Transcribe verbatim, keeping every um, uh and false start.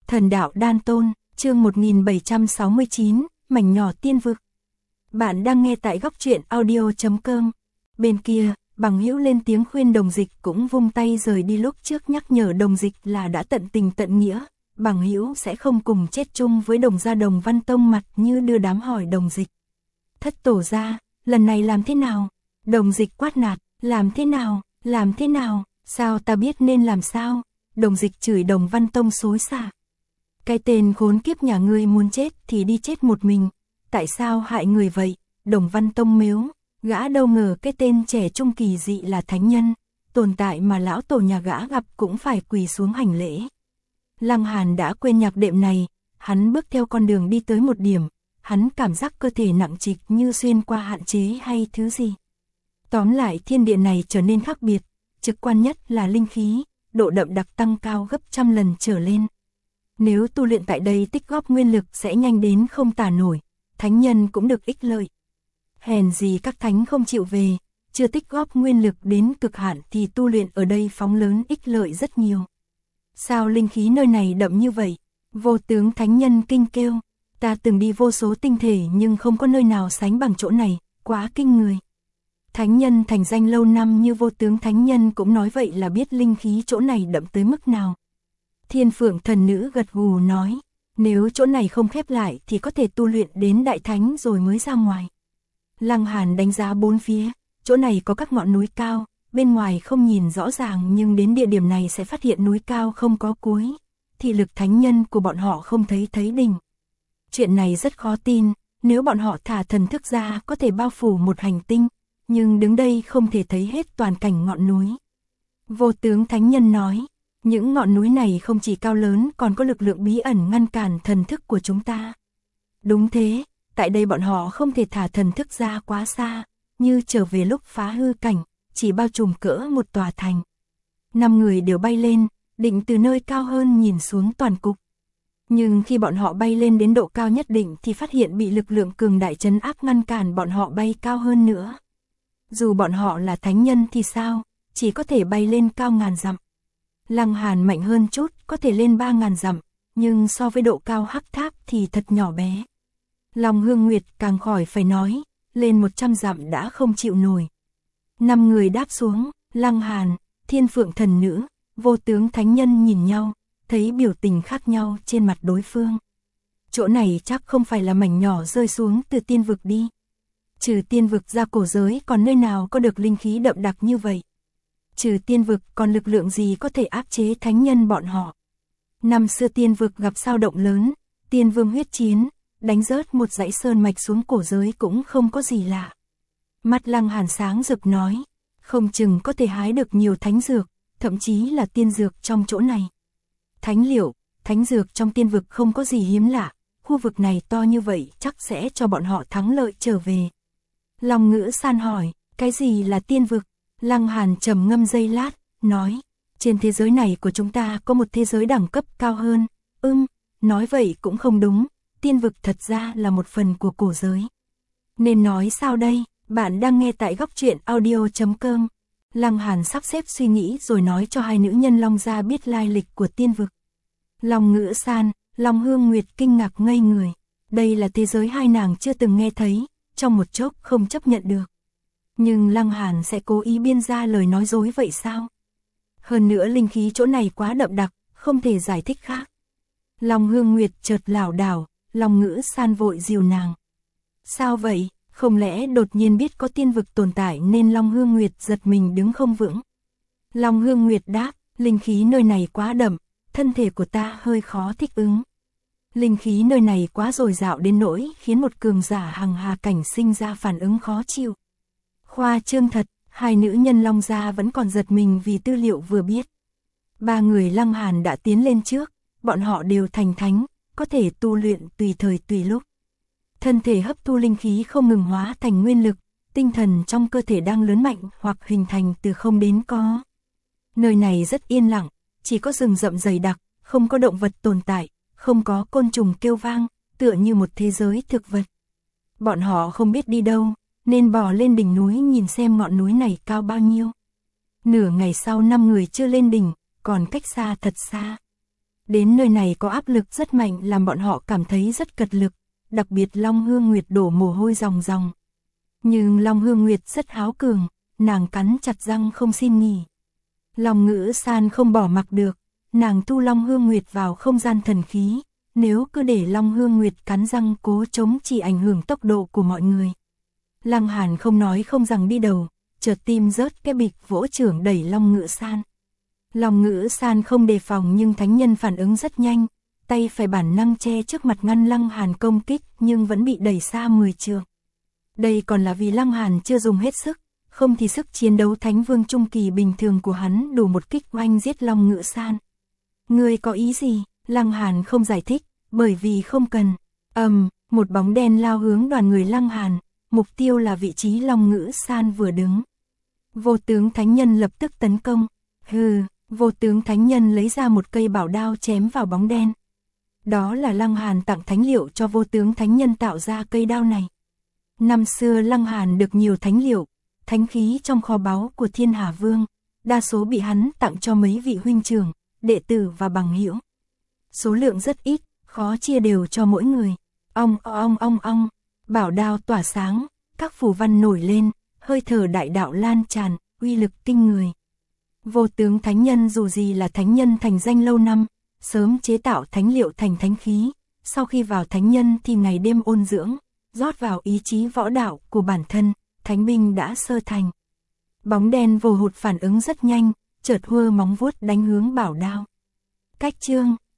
Thần đạo đan tôn, chương một nghìn bảy trăm sáu mươi chín, mảnh nhỏ tiên vực. Bạn đang nghe tại góc truyện audio chấm com. Bên kia, Bằng Hữu lên tiếng khuyên Đồng Dịch cũng vung tay rời đi, lúc trước nhắc nhở Đồng Dịch là đã tận tình tận nghĩa, Bằng Hữu sẽ không cùng chết chung với Đồng gia. Đồng Văn Tông mặt như đưa đám hỏi Đồng Dịch. Thất tổ gia, lần này làm thế nào? Đồng Dịch quát nạt, làm thế nào, làm thế nào, sao ta biết nên làm sao? Đồng Dịch chửi Đồng Văn Tông xối xả. Cái tên khốn kiếp nhà ngươi muốn chết thì đi chết một mình, tại sao hại người vậy? Đồng Văn Tông mếu, gã đâu ngờ cái tên trẻ trung kỳ dị là thánh nhân, tồn tại mà lão tổ nhà gã gặp cũng phải quỳ xuống hành lễ. Lăng Hàn đã quên nhạc đệm này, hắn bước theo con đường đi tới một điểm, hắn cảm giác cơ thể nặng trịch như xuyên qua hạn chế hay thứ gì. Tóm lại thiên địa này trở nên khác biệt, trực quan nhất là linh khí, độ đậm đặc tăng cao gấp trăm lần trở lên. Nếu tu luyện tại đây tích góp nguyên lực sẽ nhanh đến không tả nổi, thánh nhân cũng được ích lợi. Hèn gì các thánh không chịu về, chưa tích góp nguyên lực đến cực hạn thì tu luyện ở đây phóng lớn ích lợi rất nhiều. Sao linh khí nơi này đậm như vậy? Vô Tướng thánh nhân kinh kêu, ta từng đi vô số tinh thể nhưng không có nơi nào sánh bằng chỗ này, quá kinh người. Thánh nhân thành danh lâu năm như Vô Tướng thánh nhân cũng nói vậy là biết linh khí chỗ này đậm tới mức nào. Thiên Phượng thần nữ gật gù nói, nếu chỗ này không khép lại thì có thể tu luyện đến đại thánh rồi mới ra ngoài. Lăng Hàn đánh giá bốn phía, chỗ này có các ngọn núi cao, bên ngoài không nhìn rõ ràng nhưng đến địa điểm này sẽ phát hiện núi cao không có cuối, thì lực thánh nhân của bọn họ không thấy thấy đỉnh. Chuyện này rất khó tin, nếu bọn họ thả thần thức ra có thể bao phủ một hành tinh, nhưng đứng đây không thể thấy hết toàn cảnh ngọn núi. Vô Tướng thánh nhân nói, những ngọn núi này không chỉ cao lớn còn có lực lượng bí ẩn ngăn cản thần thức của chúng ta. Đúng thế, tại đây bọn họ không thể thả thần thức ra quá xa, như trở về lúc phá hư cảnh, chỉ bao trùm cỡ một tòa thành. Năm người đều bay lên, định từ nơi cao hơn nhìn xuống toàn cục. Nhưng khi bọn họ bay lên đến độ cao nhất định thì phát hiện bị lực lượng cường đại trấn áp ngăn cản bọn họ bay cao hơn nữa. Dù bọn họ là thánh nhân thì sao, chỉ có thể bay lên cao ngàn dặm. Lăng Hàn mạnh hơn chút, có thể lên ba ngàn dặm, nhưng so với độ cao hắc tháp thì thật nhỏ bé. Long Hương Nguyệt càng khỏi phải nói, lên một trăm dặm đã không chịu nổi. Năm người đáp xuống, Lăng Hàn, Thiên Phượng thần nữ, Vô Tướng thánh nhân nhìn nhau, thấy biểu tình khác nhau trên mặt đối phương. Chỗ này chắc không phải là mảnh nhỏ rơi xuống từ tiên vực đi. Trừ tiên vực ra cổ giới còn nơi nào có được linh khí đậm đặc như vậy. Trừ tiên vực còn lực lượng gì có thể áp chế thánh nhân bọn họ. Năm xưa tiên vực gặp sao động lớn, tiên vương huyết chiến, đánh rớt một dãy sơn mạch xuống cổ giới cũng không có gì lạ. Mắt Lăng Hàn sáng rực nói, không chừng có thể hái được nhiều thánh dược, thậm chí là tiên dược trong chỗ này. Thánh liệu, thánh dược trong tiên vực không có gì hiếm lạ, khu vực này to như vậy chắc sẽ cho bọn họ thắng lợi trở về. Long Ngữ San hỏi, cái gì là tiên vực? Lăng Hàn trầm ngâm giây lát, nói, trên thế giới này của chúng ta có một thế giới đẳng cấp cao hơn. Ừm, nói vậy cũng không đúng, tiên vực thật ra là một phần của cổ giới. Nên nói sao đây? Bạn đang nghe tại góc truyện audio chấm com. Lăng Hàn sắp xếp suy nghĩ rồi nói cho hai nữ nhân Long gia biết lai lịch của tiên vực. Long Ngữ San, Long Hương Nguyệt kinh ngạc ngây người. Đây là thế giới hai nàng chưa từng nghe thấy, trong một chốc không chấp nhận được. Nhưng Lăng Hàn sẽ cố ý biên ra lời nói dối vậy sao? Hơn nữa linh khí chỗ này quá đậm đặc, không thể giải thích khác. Long Hương Nguyệt chợt lảo đảo, Long Ngữ San vội dìu nàng. Sao vậy? Không lẽ đột nhiên biết có tiên vực tồn tại nên Long Hương Nguyệt giật mình đứng không vững? Long Hương Nguyệt đáp, linh khí nơi này quá đậm, thân thể của ta hơi khó thích ứng. Linh khí nơi này quá dồi dào đến nỗi khiến một cường giả hằng hà cảnh sinh ra phản ứng khó chịu. Khoa trương thật, hai nữ nhân Long gia vẫn còn giật mình vì tư liệu vừa biết. Ba người Lăng Hàn đã tiến lên trước, bọn họ đều thành thánh, có thể tu luyện tùy thời tùy lúc. Thân thể hấp thu linh khí không ngừng hóa thành nguyên lực, tinh thần trong cơ thể đang lớn mạnh hoặc hình thành từ không đến có. Nơi này rất yên lặng, chỉ có rừng rậm dày đặc, không có động vật tồn tại, không có côn trùng kêu vang, tựa như một thế giới thực vật. Bọn họ không biết đi đâu, nên bò lên đỉnh núi nhìn xem ngọn núi này cao bao nhiêu. Nửa ngày sau năm người chưa lên đỉnh, còn cách xa thật xa. Đến nơi này có áp lực rất mạnh làm bọn họ cảm thấy rất cật lực, đặc biệt Long Hương Nguyệt đổ mồ hôi ròng ròng. Nhưng Long Hương Nguyệt rất háo cường, nàng cắn chặt răng không xin nghỉ. Long Ngữ San không bỏ mặc được, nàng thu Long Hương Nguyệt vào không gian thần khí, nếu cứ để Long Hương Nguyệt cắn răng cố chống chỉ ảnh hưởng tốc độ của mọi người. Lăng Hàn không nói không rằng đi đầu, chợt tim rớt cái bịch vỗ trưởng đẩy Long Ngữ San. Long Ngữ San không đề phòng nhưng thánh nhân phản ứng rất nhanh, tay phải bản năng che trước mặt ngăn Lăng Hàn công kích nhưng vẫn bị đẩy xa mười trượng. Đây còn là vì Lăng Hàn chưa dùng hết sức, không thì sức chiến đấu Thánh Vương Trung Kỳ bình thường của hắn đủ một kích oanh giết Long Ngữ San. Ngươi có ý gì? Lăng Hàn không giải thích, bởi vì không cần. Ầm, um, một bóng đen lao hướng đoàn người Lăng Hàn, mục tiêu là vị trí Long Ngữ San vừa đứng. Vô tướng Thánh Nhân lập tức tấn công. Hừ, Vô tướng Thánh Nhân lấy ra một cây bảo đao chém vào bóng đen. Đó là Lăng Hàn tặng thánh liệu cho Vô tướng Thánh Nhân tạo ra cây đao này. Năm xưa Lăng Hàn được nhiều thánh liệu, thánh khí trong kho báu của Thiên Hà Vương, đa số bị hắn tặng cho mấy vị huynh trưởng, đệ tử và bằng hữu. Số lượng rất ít, khó chia đều cho mỗi người. Ong ong ong ong, bảo đao tỏa sáng, các phù văn nổi lên, hơi thở đại đạo lan tràn, uy lực kinh người. Vô tướng Thánh Nhân dù gì là thánh nhân thành danh lâu năm, sớm chế tạo thánh liệu thành thánh khí, sau khi vào thánh nhân thì ngày đêm ôn dưỡng, rót vào ý chí võ đạo của bản thân, thánh binh đã sơ thành. Bóng đen vồ hụt phản ứng rất nhanh, chợt hơ móng vuốt đánh hướng bảo đao. Cách chương